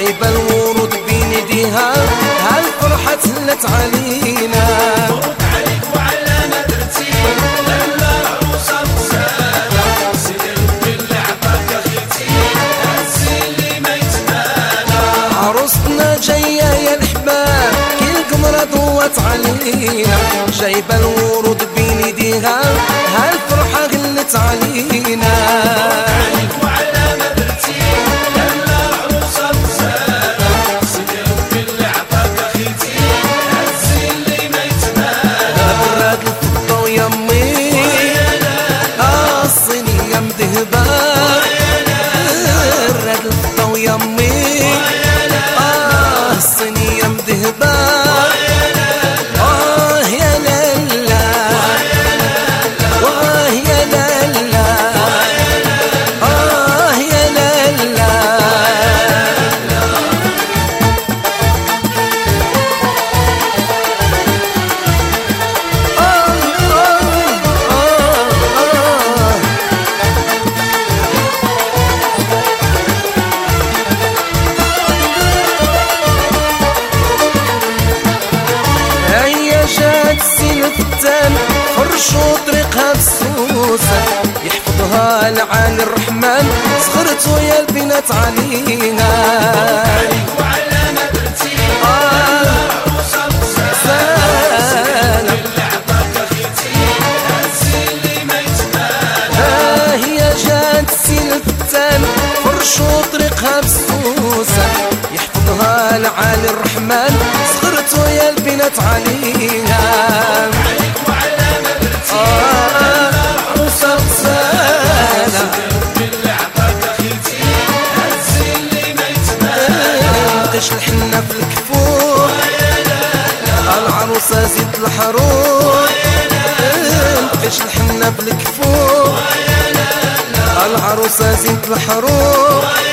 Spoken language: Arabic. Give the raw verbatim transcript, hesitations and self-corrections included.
جايبة الورود بين يديها هالفرحة تهلت علينا. مبروك عليك وعلى ما درتي لما العروسة مغسالة سيدي ربي اللي عطاك اخيتي هالزين اللي ما يتمالى. عروستنا جاية يا الحباب كي القمرة ضوت علينا جايبة الورود بين يديها هالفرحة غلت علينا. فرشوا طريقها بسوسة يحفظها العالي الرحمن صغرتو يا البنات علينا. عليك وعلى ما درتي العروسة مغسالة اللي عطاك اخيتي هالزين اللي ما يتمالى. ها هي جات السين الفتان فرشوا طريقها بسوسة يحفظها العالي الرحمن صغرتو يا البنات علينا. نقش الحنة في الكفور العروسة زيد الحرور نقش الحنة في الكفور العروسة زيد الحرور.